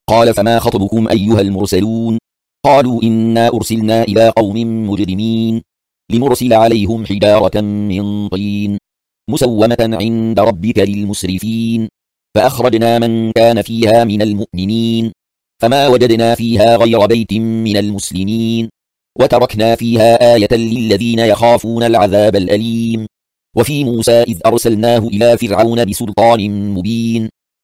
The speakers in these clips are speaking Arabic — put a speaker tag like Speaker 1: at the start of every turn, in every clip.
Speaker 1: قال فما خطبكم أيها المرسلون؟ قالوا إنا أرسلنا إلى قوم مجرمين لنرسل عليهم حجارة من طين مسومة عند ربك للمسرفين فأخرجنا من كان فيها من المؤمنين فما وجدنا فيها غير بيت من المسلمين وتركنا فيها آية للذين يخافون العذاب الأليم. وفي موسى إذ أرسلناه إلى فرعون بسلطان مبين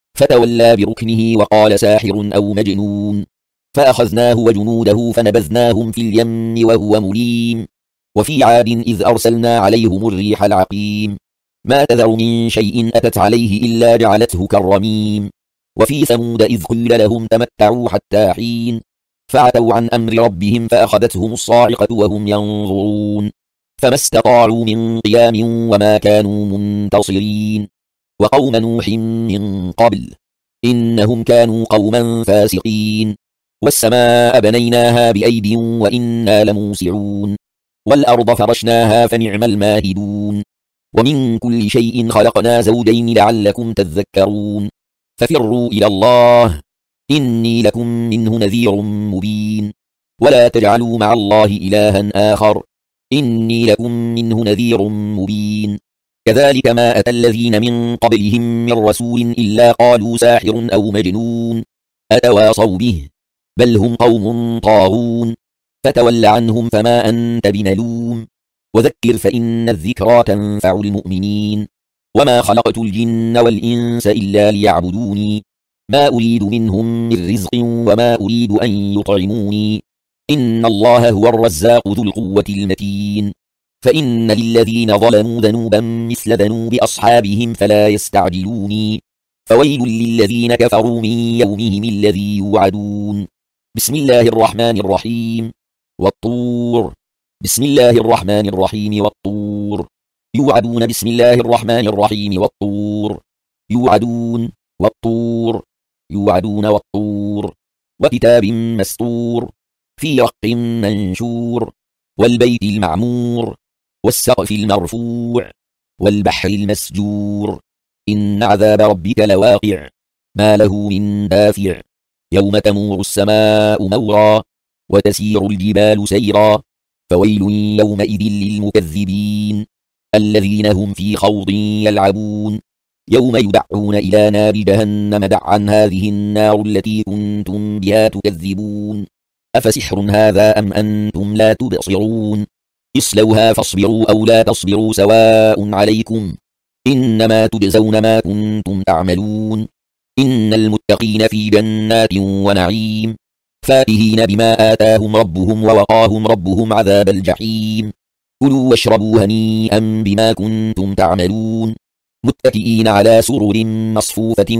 Speaker 1: فتولى بركنه وقال ساحر أو مجنون فأخذناه وجنوده فنبذناهم في اليم وهو مليم. وفي عاد إذ أرسلنا عليهم الريح العقيم ما تذر من شيء أتت عليه إلا جعلته كالرميم. وفي ثمود إذ قيل لهم تمتعوا حتى حين فعتوا عن أمر ربهم فأخذتهم الصاعقة وهم ينظرون فما استطاعوا من قيام وما كانوا منتصرين. وقوم نوح من قبل إنهم كانوا قوما فاسقين. والسماء بنيناها بأيد وإنا لموسعون والأرض فرشناها فنعم الماهدون. ومن كل شيء خلقنا زوجين لعلكم تذكرون ففروا إلى الله إني لكم منه نذير مبين ولا تجعلوا مع الله إلها آخر إني لكم منه نذير مبين. كذلك ما أتى الذين من قبلهم من رسول إلا قالوا ساحر أو مجنون أتواصوا به بل هم قوم طاغون فتول عنهم فما أنت بملوم وذكر فإن الذكرى تنفع المؤمنين. وما خلقت الجن والإنس إلا ليعبدوني ما أريد منهم من رزق وما أريد أن يطعموني إن الله هو الرزاق ذو القوة المتين. فإن للذين ظلموا ذنوبا مثل ذنوب أصحابهم فلا يستعجلوني فويل للذين كفروا من يومهم الذي يوعدون. بسم الله الرحمن الرحيم والطور. بسم الله الرحمن الرحيم والطور. يوعدون بسم الله الرحمن الرحيم والطور. يوعدون والطور. يوعدون والطور. وكتاب مسطور في رق منشور والبيت المعمور والسقف المرفوع والبحر المسجور إن عذاب ربك لواقع ما له من دافع يوم تمور السماء مورا وتسير الجبال سيرا فويل يومئذ للمكذبين الذين هم في خوض يلعبون يوم يدعون إلى نار جهنم دعا هذه النار التي كنتم بها تكذبون أفسحر هذا أم أنتم لا تبصرون اصلوها فاصبروا أو لا تصبروا سواء عليكم إنما تجزون ما كنتم تعملون إن المتقين في جنات ونعيم فاكهين بما آتاهم ربهم ووقاهم ربهم عذاب الجحيم كلوا واشربوا هنيئا بما كنتم تعملون متكئين على سرر مصفوفة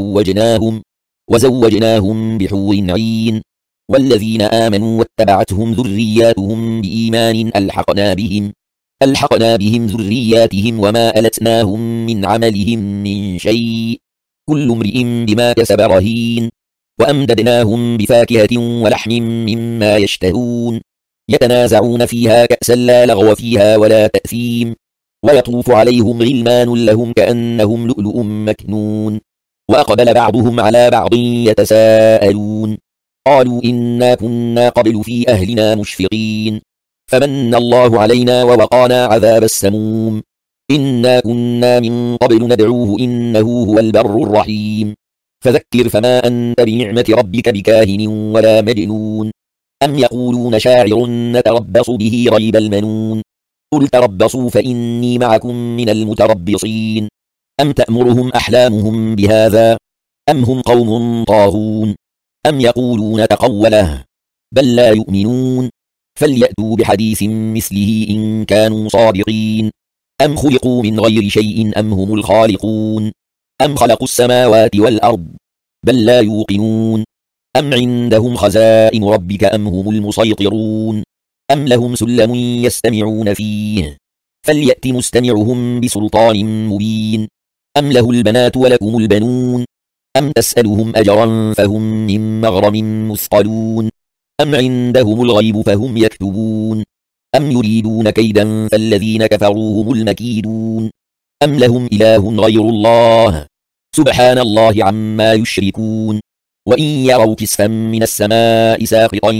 Speaker 1: وزوجناهم بحور عين والذين آمنوا واتبعتهم ذرياتهم بإيمان ألحقنا بهم ذرياتهم وما ألتناهم من عملهم من شيء كل امرئ بما كسب رهين وأمددناهم بفاكهة ولحم مما يشتهون يتنازعون فيها كأسا لا لغو فيها ولا تأثيم ويطوف عليهم غلمان لهم كأنهم لؤلؤ مكنون وأقبل بعضهم على بعض يتساءلون قالوا إنا كنا قبل في أهلنا مشفقين فمن الله علينا ووقانا عذاب السموم إنا كنا من قبل ندعوه إنه هو البر الرحيم فذكر فما أنت بنعمة ربك بكاهن ولا مجنون أم يقولون شاعر نتربص به ريب المنون قل تربصوا فإني معكم من المتربصين أم تأمرهم أحلامهم بهذا أم هم قوم طاغون أم يقولون تقوله بل لا يؤمنون فليأتوا بحديث مثله إن كانوا صادقين أم خلقوا من غير شيء أم هم الخالقون أم خلقوا السماوات والأرض بل لا يوقنون أم عندهم خزائن ربك أم هم المسيطرون أم لهم سلم يستمعون فيه فليأت مستمعهم بسلطان مبين أم له البنات ولكم البنون أم تسألهم أجرا فهم من مغرم مثقلون أم عندهم الغيب فهم يكتبون أم يريدون كيدا فالذين كفروا هم المكيدون أم لهم إله غير الله سبحان الله عما يشركون وإن يروا كسفا من السماء ساقطا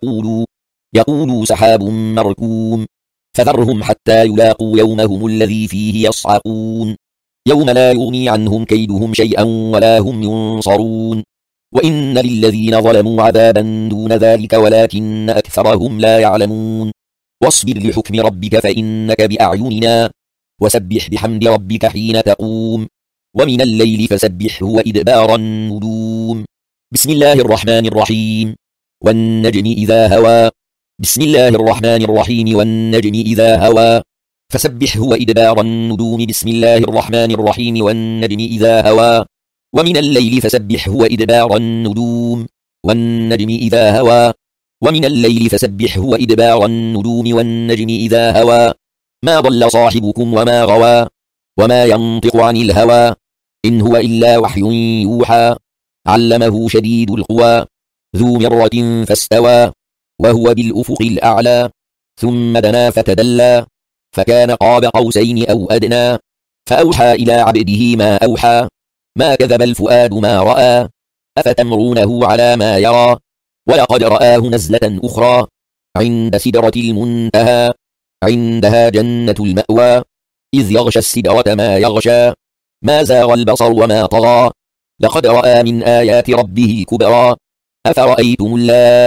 Speaker 1: يقولوا سحاب مركوم فذرهم حتى يلاقوا يومهم الذي فيه يصعقون يوم لا يغني عنهم كيدهم شيئا ولا هم ينصرون وإن للذين ظلموا عذابا دون ذلك ولكن أكثرهم لا يعلمون واصبر لحكم ربك فإنك بأعيننا وسبح بحمد ربك حين تقوم ومن الليل فسبحه وإدبار النجوم بسم الله الرحمن الرحيم والنجم إذا هوى بسم الله الرحمن الرحيم والنجم إذا هوى فسبحه وإدبار النجوم بسم الله الرحمن الرحيم والنجم إذا هوى ومن الليل فسبحه وإدبار النجوم والنجم إذا هوى ومن الليل فسبحه وإدبار النجوم والنجم إذا هوى ما ضل صاحبكم وما غوى وما ينطق عن الهوى إن هو إلا وحي يوحى علمه شديد القوى ذو مرة فاستوى وهو بالأفق الأعلى ثم دنا فتدلى فكان قاب قوسين أو أدنى فأوحى إلى عبده ما أوحى ما كذب الفؤاد ما رأى أفتمرونه على ما يرى ولقد رآه نزلة أخرى عند سدرة المنتهى عندها جنة المأوى إذ يغشى السدرة ما يغشى ما زاغ البصر وما طغى لقد رأى من آيات ربه الكبرى أفرأيتم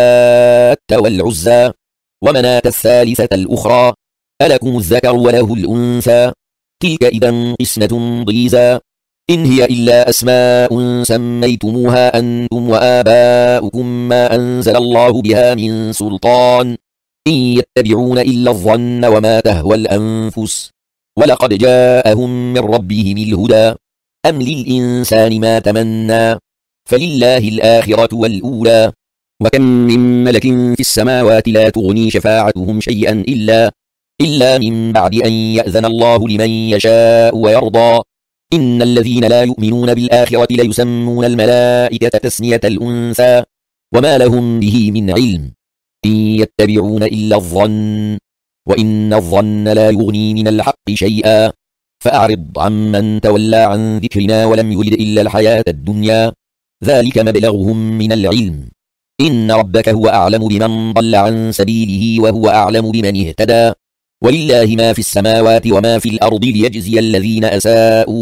Speaker 1: اللات والعزى ومناة الثالثة الأخرى ألكم الذكر وله الأنثى تلك إذا قسمة ضيزى إن هي إلا أسماء سميتموها أنتم وآباؤكم ما أنزل الله بها من سلطان إن يتبعون إلا الظن وما تهوى الأنفس ولقد جاءهم من ربهم الهدى أم للإنسان ما تمنى فلله الآخرة والأولى وكم من ملك في السماوات لا تغني شفاعتهم شيئا إلا من بعد أن يأذن الله لمن يشاء ويرضى إن الذين لا يؤمنون بالآخرة ليسمون الملائكة تسمية الأنثى وما لهم به من علم إن يتبعون إلا الظن وإن الظن لا يغني من الحق شيئا فأعرض عمن تولى عن ذكرنا ولم يرد إلا الحياة الدنيا ذلك مبلغهم من العلم إن ربك هو أعلم بمن ضل عن سبيله وهو أعلم بمن اهتدى ولله ما في السماوات وما في الأرض ليجزي الذين أساءوا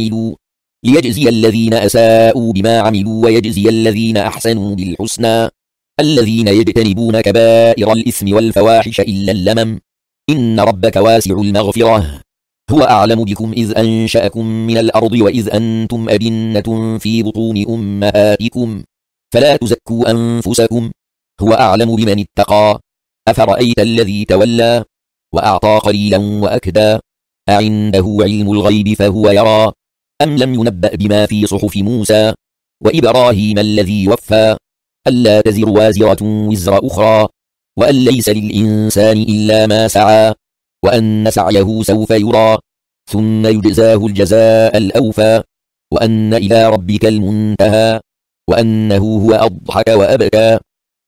Speaker 1: بما عملوا ويجزي الذين أحسنوا بالحسنى الذين يجتنبون كبائر الإثم والفواحش إلا اللمم إن ربك واسع المغفرة هو أعلم بكم إذ أنشأكم من الأرض وإذ أنتم أجنة في بطون أمهاتكم فلا تزكوا أنفسكم هو أعلم بمن اتقى أفرأيت الذي تولى وأعطى قليلا وأكدى أعنده علم الغيب فهو يرى أم لم ينبأ بما في صحف موسى وإبراهيم الذي وفى ألا تزر وازرة وزر أخرى وأن ليس للإنسان إلا ما سعى وأن سعيه سوف يرى ثم يجزاه الجزاء الأوفى وأن إلى ربك المنتهى وأنه هو أضحك وأبكى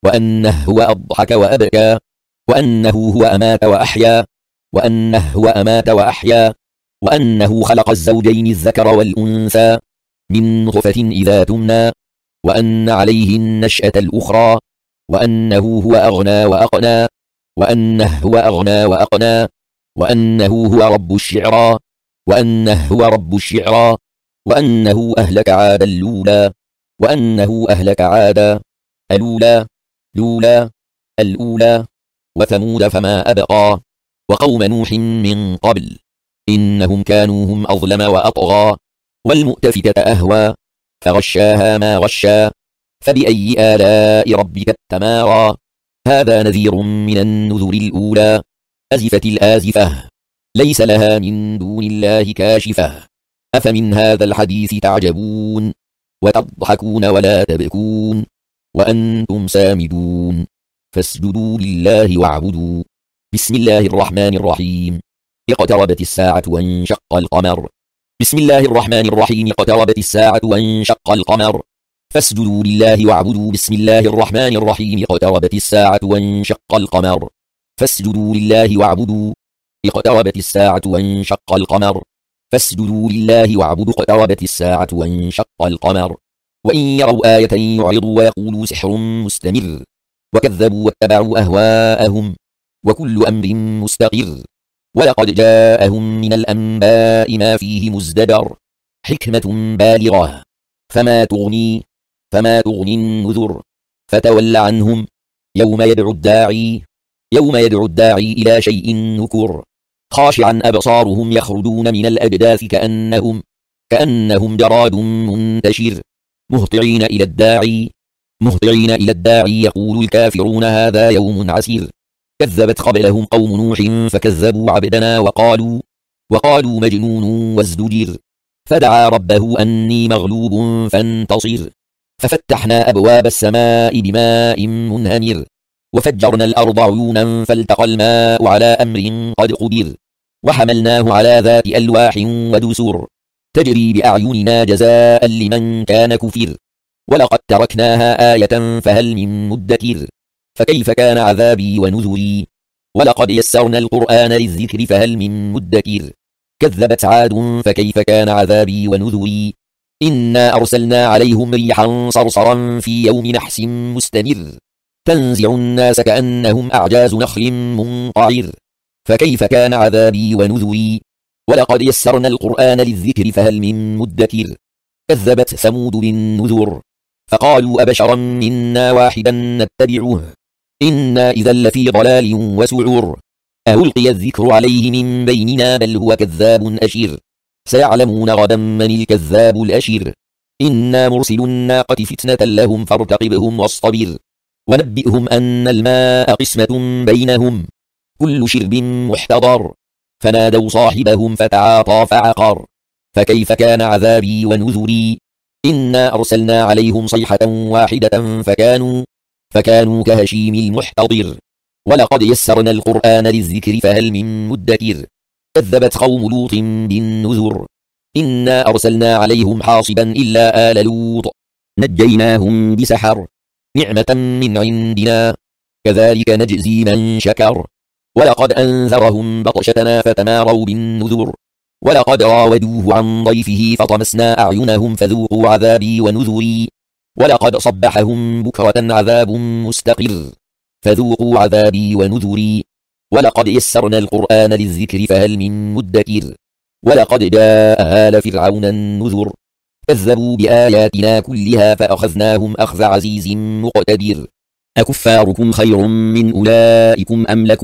Speaker 1: وأنه هو أمات وأحيا وأنه خلق الزوجين الذكر والأنثى من نطفة إذا تمنى وأن عليه النشأة الأخرى وأنه هو أغنى وأقنى وأنه هو رب الشعرى وأنه أهلك عادا الأولى وثمود فما أبقى وقوم نوح من قبل إنهم كانوا هم أظلم وأطغى والمؤتفكة أهوى فغشاها ما غشا فبأي آلاء ربك التمارى هذا نذير من النذر الأولى أزفت الآزفة ليس لها من دون الله كاشفة أفمن هذا الحديث تعجبون وتضحكون ولا تبكون وأنتم سامدون فاسجدوا لله واعبدوا بسم الله الرحمن الرحيم اقتربت الساعة وانشق القمر بسم الله الرحمن الرحيم اقتربت الساعة وانشق القمر فاسجدوا لله واعبدوا بسم الله الرحمن الرحيم اقتربت الساعة وانشق القمر فاسجدوا لله واعبدوا اقتربت الساعة وانشق القمر فاسجدوا لله واعبدوا اقتربت الساعة وانشق القمر وإن يروا آية يعرضوا ويقولوا سحر مستمر، وكذبوا واتبعوا أهواءهم، وكل أمر مستقر. ولقد جاءهم من الأنباء ما فيه مزدجر، حكمة بالغة، فما تغني النذر. فتول عنهم يوم يدعو الداعي إلى شيء نكر، خاشعا أبصارهم يخرجون من الأجداث كأنهم جراد منتشر، مهطعين إلى الداعي يقول الكافرون هذا يوم عسير. كذبت قبلهم قوم نوح فكذبوا عبدنا وقالوا مجنون وازدجر، فدعا ربه أني مغلوب فانتصر، ففتحنا أبواب السماء بماء منهمر، وفجرنا الأرض عيونا فالتقى الماء على أمر قد قدر، وحملناه على ذات ألواح ودسر، تجري بأعيننا جزاء لمن كان كفر. ولقد تركناها آية فهل من مدكر، فكيف كان عذابي ونذري. ولقد يسرنا القرآن للذكر فهل من مدكر، كذبت عاد فكيف كان عذابي ونذري. إنا أرسلنا عليهم ريحا صرصرا في يوم نحس مستمر، تنزع الناس كأنهم أعجاز نخل منقعر، فكيف كان عذابي ونذري. ولقد يسرنا القرآن للذكر فهل من مدكر، كذبت ثمود بالنذر، فقالوا أبشرا منا واحدا نتبعه إنا إذا لفي ضلال وسعر، ألقي الذكر عليه من بيننا بل هو كذاب أشر، سيعلمون غدا من الكذاب الأشر. إنا مرسل الناقة فتنة لهم فارتقبهم واصطبر، ونبئهم أن الماء قسمة بينهم كل شرب محتضر، فنادوا صاحبهم فتعاطى فعقر، فكيف كان عذابي ونذري. إنا أرسلنا عليهم صيحة واحدة فكانوا كهشيم المحتضر. ولقد يسرنا القرآن للذكر فهل من مدكر، كذبت قوم لوط بالنذر. إنا أرسلنا عليهم حاصبا إلا آل لوط نجيناهم بسحر، نعمة من عندنا كذلك نجزي من شكر. ولقد أنذرهم بطشتنا فتماروا بالنذر، ولقد راودوه عن ضيفه فطمسنا أعينهم فذوقوا عذابي ونذري. ولقد صبحهم بكرة عذاب مستقر، فذوقوا عذابي ونذري. ولقد يسرنا القرآن للذكر فهل من مدكر، ولقد جاء آل فرعون النذر، كذبوا بآياتنا كلها فأخذناهم أخذ عزيز مقتدر. أكفاركم خير من أولئكم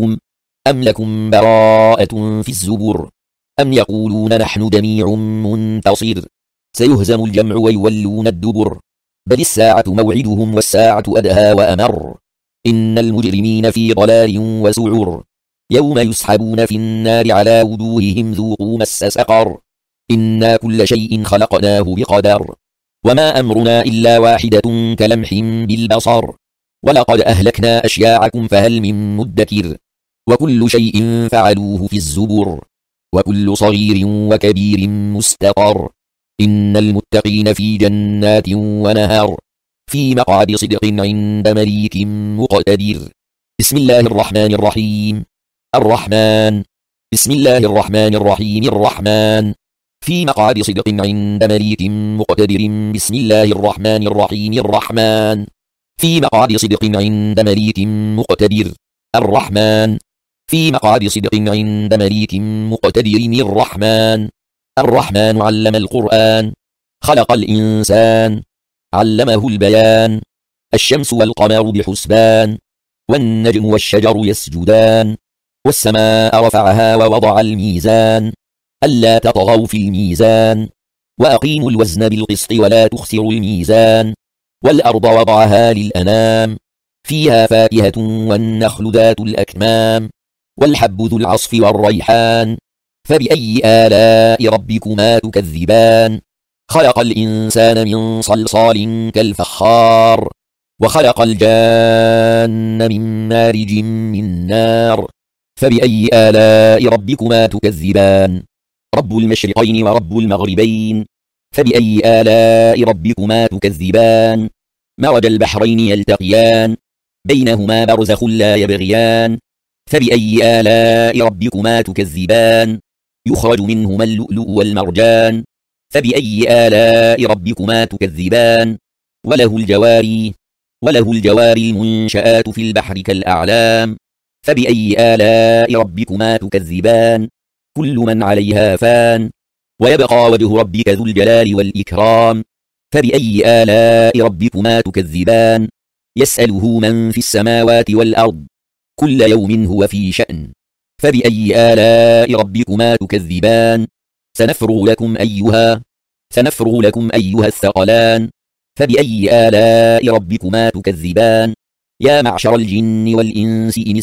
Speaker 1: أم لكم براءة في الزبر، أم يقولون نحن جميع منتصر، سيهزم الجمع ويولون الدبر، بل الساعة موعدهم والساعة أدهى وأمر، إن المجرمين في ضلال وسعر، يوم يسحبون في النار على وجوههم ذوقوا مس سقر، إنا كل شيء خلقناه بقدر، وما أمرنا إلا واحدة كلمح بالبصر. ولقد أهلكنا أشياعكم فهل من مدكر، وكل شيء فعلوه في الزبر، وكل صغير وكبير مستقر، إن المتقين في جنات ونهر، في مقعد صدق عند مليك مقتدر. بسم الله الرحمن الرحيم. الرحمن. بسم الله الرحمن الرحيم. الرحمن. في مقعد صدق عند مليك مقتدر. بسم الله الرحمن الرحيم. الرحمن. في مقعد صدق عند مليك مقتدر. الرحمن. في مقعد صدق عند مليك مقتدر. الرحمن. الرحمن علم القرآن، خلق الإنسان، علمه البيان، الشمس والقمر بحسبان، والنجم والشجر يسجدان، والسماء رفعها ووضع الميزان، ألا تطغوا في الميزان، وأقيموا الوزن بالقسط ولا تخسروا الميزان، والأرض وضعها للأنام، فيها فاكهة والنخل ذات الأكمام، والحب ذو العصف والريحان، فبأي آلاء ربكما تكذبان. خلق الإنسان من صلصال كالفخار، وخلق الجان من مارج من نار، فبأي آلاء ربكما تكذبان. رب المشرقين ورب المغربين، فبأي آلاء ربكما تكذبان. مرج البحرين يلتقيان، بينهما برزخ لا يبغيان، فبأي آلاء ربكما تكذبان. يخرج منهما اللؤلؤ والمرجان، فبأي آلاء ربكما تكذبان. وله الجواري المنشآت في البحر كالأعلام فبأي آلاء ربكما تكذبان كل من عليها فان ويبقى وجه ربك ذو الجلال والإكرام فبأي آلاء ربكما تكذبان يسأله من في السماوات والأرض كل يوم هو في شأن فبأي آلاء ربكما تكذبان سنفرغ لكم أيها الثقلان فبأي آلاء ربكما تكذبان يا معشر الجن والإنس إن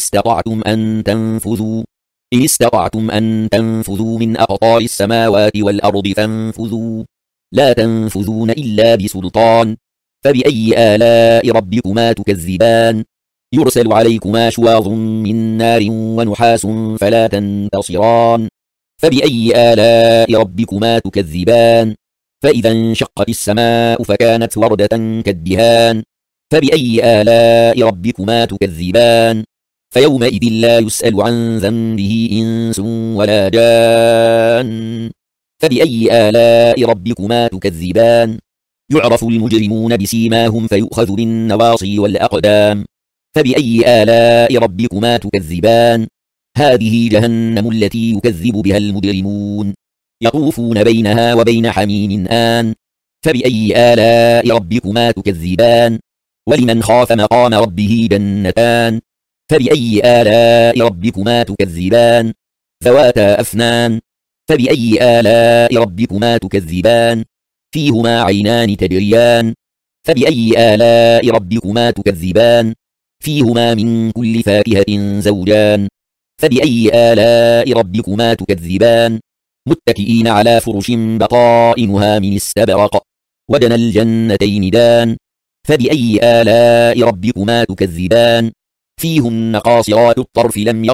Speaker 1: استطعتم أن تنفذوا من أقطار السماوات والأرض فانفذوا لا تنفذون إلا بسلطان فبأي آلاء ربكما تكذبان يرسل عليكما شواظ من نار ونحاس فلا تنتصران فبأي آلاء ربكما تكذبان فإذا انشقت السماء فكانت وردة كالدهان فبأي آلاء ربكما تكذبان فيومئذ لا يسأل عن ذنبه إنس ولا جان فبأي آلاء ربكما تكذبان يعرف المجرمون بسيماهم فيؤخذ بالنواصي والأقدام فبأي آلاء ربكما تكذبان هذه جهنم التي يكذب بها المجرمون يطوفون بينها وبين حميم آن فبأي آلاء ربكما تكذبان ولمن خاف مقام ربه جنتان فبأي آلاء ربكما تكذبان ذواتا أفنان فبأي آلاء ربكما تكذبان فيهما عينان تجريان فبأي آلاء ربكما تكذبان فيهما من كل فاكهة زوجان فبأي آلاء ربكما تكذبان متكئين على فرش بطائنها من استبرق ودنا الجنتين دان فبأي آلاء ربكما تكذبان فيهن قاصرات الطرف لم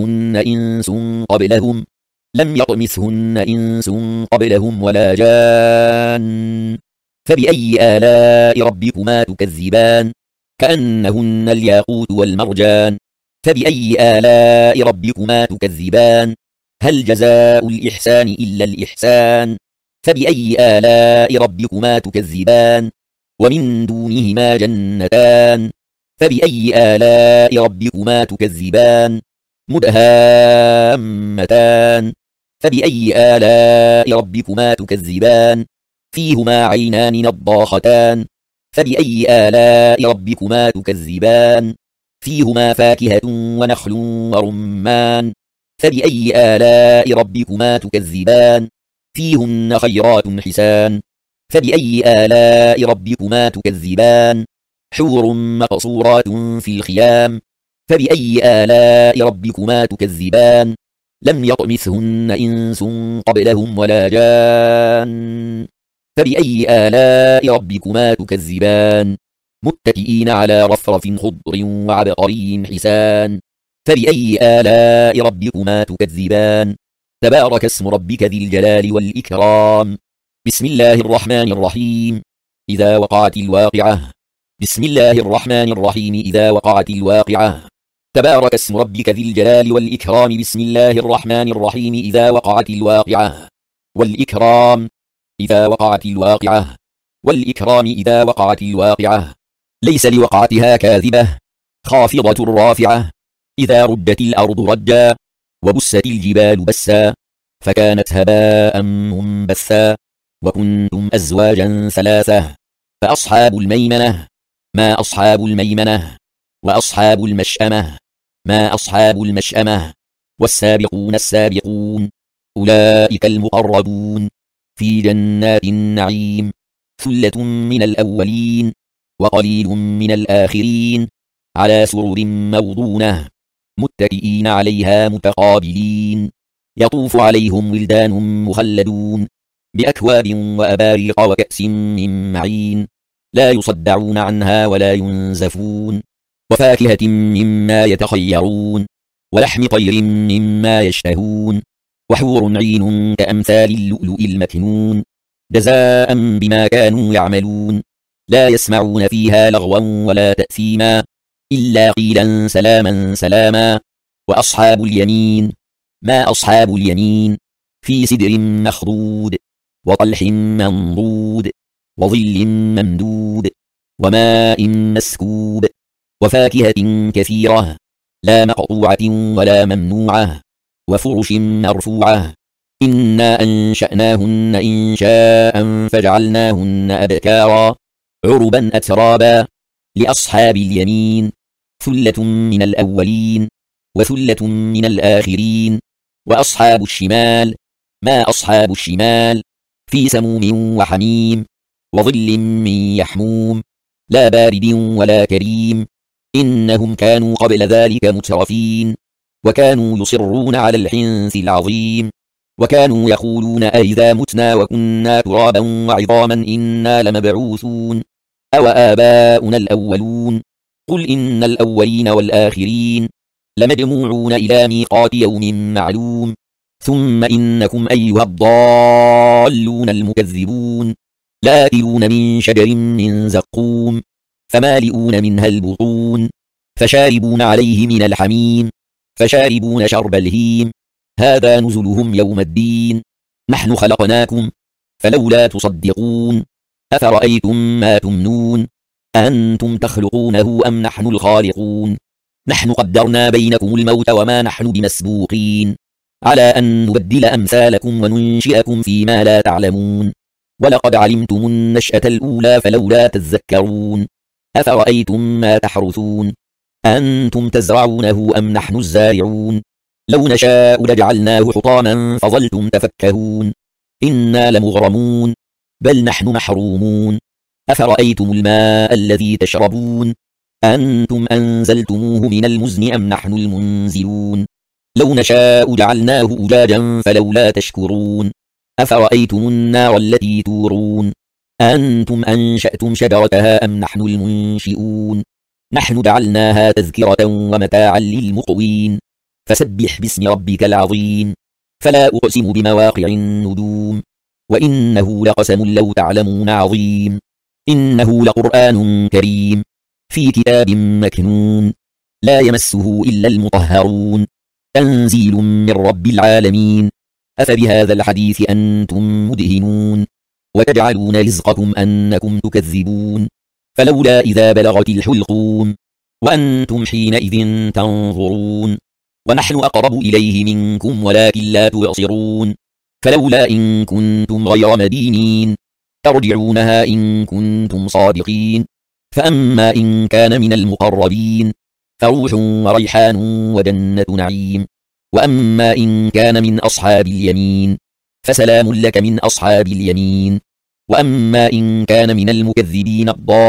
Speaker 1: يطمثهن إنس قبلهم ولا جان فبأي آلاء ربكما تكذبان كأنهن الياقوت والمرجان فبأي آلاء ربكما تكذبان هل جزاء الإحسان إلا الإحسان فبأي آلاء ربكما تكذبان ومن دونهما جنتان فبأي آلاء ربكما تكذبان مدهامتان فبأي آلاء ربكما تكذبان فيهما عينان نضاختان فبأي آلاء ربكما تكذبان فيهما فاكهة ونخل ورمان فبأي آلاء ربكما تكذبان فيهن خيرات حسان فبأي آلاء ربكما تكذبان حور مقصورات في الخيام فبأي آلاء ربكما تكذبان لم يطمثهن إنس قبلهم ولا جان فبأي آلاء ربكما تكذبان متكئين على رفرف خضر وعبقري حسان فبأي آلاء ربكما تكذبان تبارك اسم ربك ذي الجلال والإكرام بسم الله الرحمن الرحيم إذا وقعت الواقعة بسم الله الرحمن الرحيم إذا وقعت الواقعة تبارك اسم ربك ذي الجلال والإكرام بسم الله الرحمن الرحيم إذا وقعت الواقعة والإكرام إذا وقعت الواقعة والإكرام إذا وقعت الواقعة ليس لوقعتها كاذبة خافضة رافعة إذا ردت الأرض رجا وبست الجبال بسا فكانت هباء منبثا وكنتم أزواجا ثلاثة فأصحاب الميمنة ما أصحاب الميمنة وأصحاب المشأمة ما أصحاب المشأمة والسابقون السابقون أولئك المقربون في جنات النعيم ثلة من الأولين وقليل من الآخرين على سرر موضونة متكئين عليها متقابلين يطوف عليهم ولدان مخلدون بأكواب وأباريق وكأس من معين لا يصدعون عنها ولا ينزفون وفاكهة مما يتخيرون ولحم طير مما يشتهون وحور عين كأمثال اللؤلؤ المكنون جزاء بما كانوا يعملون لا يسمعون فيها لغوا ولا تأثيما إلا قيلا سلاما سلاما وأصحاب اليمين ما أصحاب اليمين في سدر مخضود وطلح منضود وظل ممدود وماء مسكوب وفاكهة كثيرة لا مقطوعة ولا ممنوعة وفرش مرفوعة إنا أنشأناهن إنشاء فجعلناهن أبكارا عربا أترابا لأصحاب اليمين ثلة من الأولين وثلة من الآخرين وأصحاب الشمال ما أصحاب الشمال في سموم وحميم وظل من يحموم لا بارد ولا كريم إنهم كانوا قبل ذلك مترفين وكانوا يصرون على الحنث العظيم وكانوا يقولون أئذا متنا وكنا ترابا وعظاما إنا لمبعوثون أو آباؤنا الأولون قل إن الأولين والآخرين لمجموعون إلى ميقات يوم معلوم ثم إنكم أيها الضالون المكذبون لآكلون من شجر من زقوم فمالئون منها البطون فشاربون عليه من الحميم فشاربون شرب الهيم هذا نزلهم يوم الدين نحن خلقناكم فلولا تصدقون أفرأيتم ما تمنون أنتم تخلقونه أم نحن الخالقون نحن قدرنا بينكم الموت وما نحن بمسبوقين على أن نبدل أمثالكم وننشئكم فيما لا تعلمون ولقد علمتم النشأة الأولى فلولا تذكرون أفرأيتم ما تحرثون أنتم تزرعونه أم نحن الزارعون لو نشاء لجعلناه حطاما فظلتم تفكهون إنا لمغرمون بل نحن محرومون أفرأيتم الماء الذي تشربون أنتم أنزلتموه من المزن أم نحن المنزلون لو نشاء جعلناه أجاجا فلولا تشكرون أفرأيتم النار التي تورون أنتم أنشأتم شجرتها أم نحن المنشئون نحن جعلناها تذكرة ومتاعا للمقوين فسبح باسم ربك العظيم فلا أقسم بمواقع النجوم وإنه لقسم لو تعلمون عظيم إنه لقرآن كريم في كتاب مكنون لا يمسه إلا المطهرون تنزيل من رب العالمين أفبهذا الحديث أنتم مدهنون وتجعلون رزقكم أنكم تكذبون فلولا إذا بلغت الحلقوم وأنتم حينئذ تنظرون ونحن أقرب إليه منكم ولكن لا تبصرون فلولا إن كنتم غير مدينين ترجعونها إن كنتم صادقين فأما إن كان من المقربين فروح وريحان وجنة نعيم وأما إن كان من أصحاب اليمين فسلام لك من أصحاب اليمين وأما إن كان من المكذبين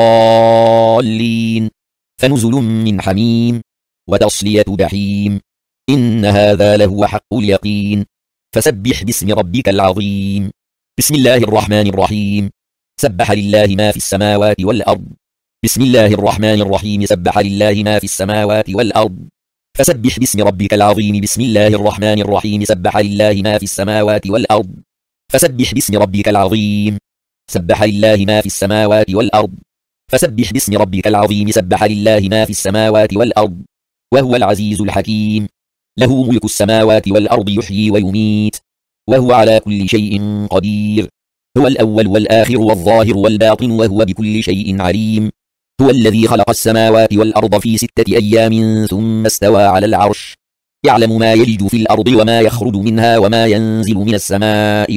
Speaker 1: الضالين فنزل من حميم وتصلية جحيم إن هذا لهو حق اليقين فسبح باسم ربك العظيم بسم الله الرحمن الرحيم سبح لله ما في السماوات والأرض بسم الله الرحمن الرحيم سبح لله ما في السماوات والأرض فسبح باسم ربك العظيم بسم الله الرحمن الرحيم سبح لله ما في السماوات والأرض فسبح باسم ربك العظيم سبح لله ما في السماوات والأرض فسبح باسم ربك العظيم سبح لله ما في السماوات والأرض وهو العزيز الحكيم له ملك السماوات والأرض يحيي ويميت وهو على كل شيء قدير هو الأول والآخر والظاهر والباطن وهو بكل شيء عليم هو الذي خلق السماوات والأرض في 6 أيام ثم استوى على العرش يعلم ما يلج في الأرض وما يخرج منها وما ينزل من السماء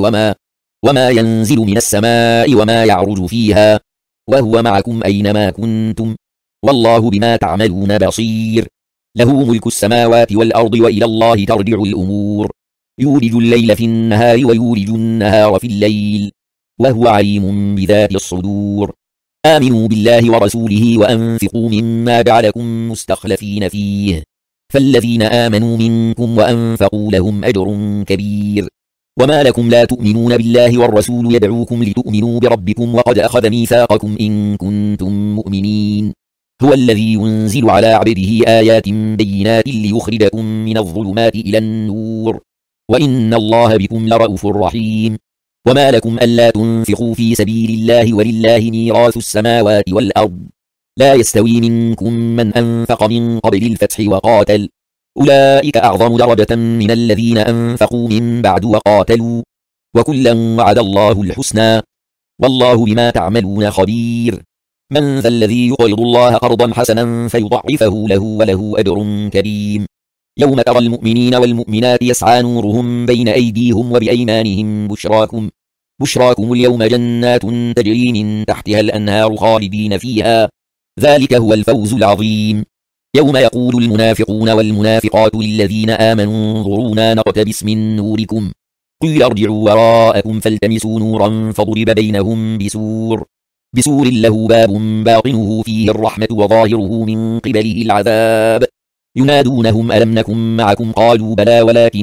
Speaker 1: وما يعرج فيها وهو معكم أينما كنتم والله بما تعملون بصير له ملك السماوات والأرض وإلى الله ترجع الأمور يولج الليل في النهار ويولج النهار في الليل وهو عليم بذات الصدور آمنوا بالله ورسوله وأنفقوا مما جعلكم مستخلفين فيه فالذين آمنوا منكم وأنفقوا لهم أجر كبير وما لكم لا تؤمنون بالله والرسول يدعوكم لتؤمنوا بربكم وقد أخذ ميثاقكم إن كنتم مؤمنين هو الذي ينزل على عبده آيات بينات ليخرجكم من الظلمات إلى النور وإن الله بكم لرؤوف رحيم وما لكم ألا تنفقوا في سبيل الله ولله ميراث السماوات والأرض لا يستوي منكم من أنفق من قبل الفتح وقاتل أولئك أعظم درجة من الذين أنفقوا من بعد وقاتلوا وكلا وعد الله الحسنى والله بما تعملون خبير من ذا الذي يقرض الله قرضا حسنا فيضعفه له وله أجر كريم. يوم ترى المؤمنين والمؤمنات يسعى نورهم بين أيديهم وبأيمانهم بشراكم اليوم جنات تجري من تحتها الأنهار خالدين فيها، ذلك هو الفوز العظيم. يوم يقول المنافقون والمنافقات للذين آمنوا انظرونا نقتبس من نوركم قيل ارجعوا وراءكم فالتمسوا نورا فضرب بينهم بسور له باب باطنه فيه الرحمة وظاهره من قبله العذاب. ينادونهم ألم نكن معكم قالوا بلى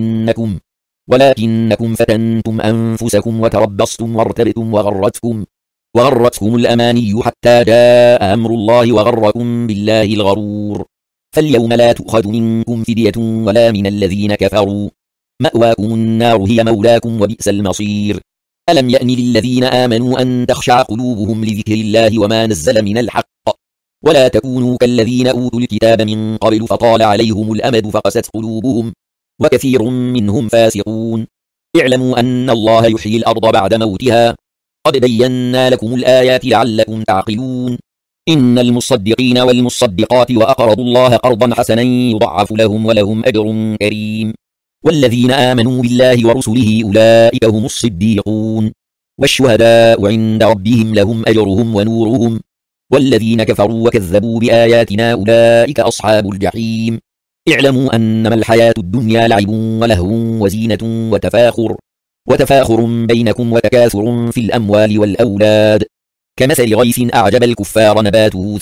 Speaker 1: ولكنكم فتنتم أنفسكم وتربصتم وارتبتم وغرتكم الأماني حتى جاء أمر الله وغركم بالله الغرور. فاليوم لا تؤخذ منكم فدية ولا من الذين كفروا، مأواكم النار هي مولاكم وبئس المصير. ألم يأن للذين آمنوا أن تخشع قلوبهم لذكر الله وما نزل من الحق ولا تكونوا كالذين أوتوا الكتاب من قبل فطال عليهم الأمد فقست قلوبهم وكثير منهم فاسقون. اعلموا أن الله يحيي الأرض بعد موتها قد بينا لكم الآيات لعلكم تعقلون. إن المصدقين والمصدقات وأقرضوا الله قرضا حسنا يضعف لهم ولهم أجر كريم. والذين آمنوا بالله ورسله أولئك هم الصديقون والشهداء عند ربهم لهم أجرهم ونورهم. والذين كفروا وكذبوا بآياتنا أولئك أصحاب الجحيم. اعلموا أنما الحياة الدنيا لعب ولهو وزينة وتفاخر بينكم وتكاثر في الأموال والأولاد كمثل غيث أعجب الكفار نباته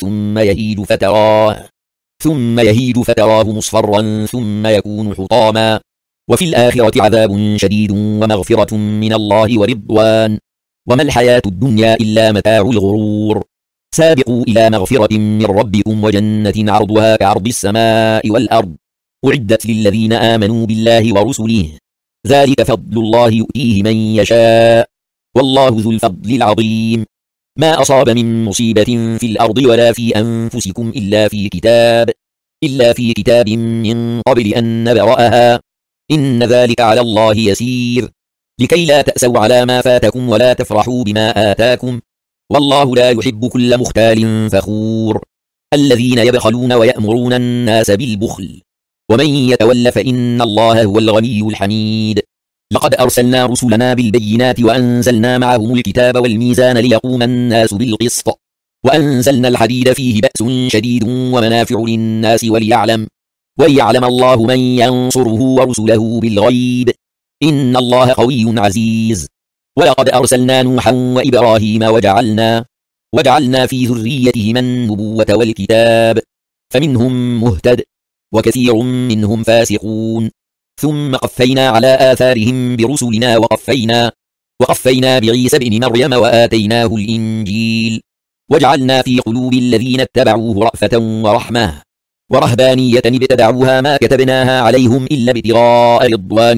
Speaker 1: ثم يهيج فتراه مصفرا ثم يكون حطاما وفي الآخرة عذاب شديد ومغفرة من الله ورضوان وما الحياة الدنيا إلا متاع الغرور. سابقوا إلى مغفرة من ربكم وجنة عرضها كعرض السماء والأرض أعدت للذين آمنوا بالله ورسله ذلك فضل الله يؤتيه من يشاء والله ذو الفضل العظيم. ما أصاب من مصيبة في الأرض ولا في أنفسكم إلا في كتاب من قبل أن نبرأها إن ذلك على الله يسير لكي لا تأسوا على ما فاتكم ولا تفرحوا بما آتاكم والله لا يحب كل مختال فخور. الذين يبخلون ويأمرون الناس بالبخل ومن يتول فإن الله هو الغني الحميد. لقد أرسلنا رسلنا بالبينات وأنزلنا معهم الكتاب والميزان ليقوم الناس بالقسط وأنزلنا الحديد فيه بأس شديد ومنافع للناس وليعلم الله من ينصره ورسله بالغيب إن الله قوي عزيز. ولقد أرسلنا نوحا وإبراهيم وجعلنا في ذريتهما النبوة والكتاب فمنهم مهتد وكثير منهم فاسقون. ثم قفينا على آثارهم برسلنا وقفينا بعيسى ابن مريم وآتيناه الإنجيل وجعلنا في قلوب الذين اتبعوه رأفة ورحمة ورهبانية ابتدعوها ما كتبناها عليهم إلا ابتغاء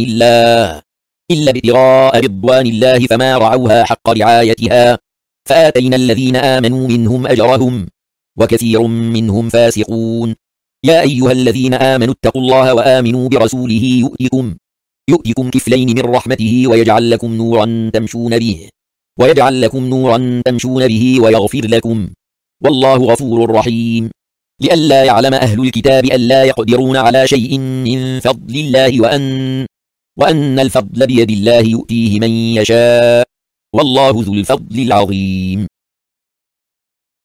Speaker 1: رضوان الله فما رعوها حق رعايتها فآتينا الذين آمنوا منهم أجرهم وكثير منهم فاسقون. يا أيها الذين آمنوا اتقوا الله وآمنوا برسوله يؤتكم كفلين من رحمته ويجعل لكم نورا تمشون به ويغفر لكم والله غفور رحيم. لئلا يعلم أهل الكتاب ألا يقدرون على شيء من فضل الله وأن الفضل بيد الله يؤتيه من يشاء والله ذو الفضل العظيم.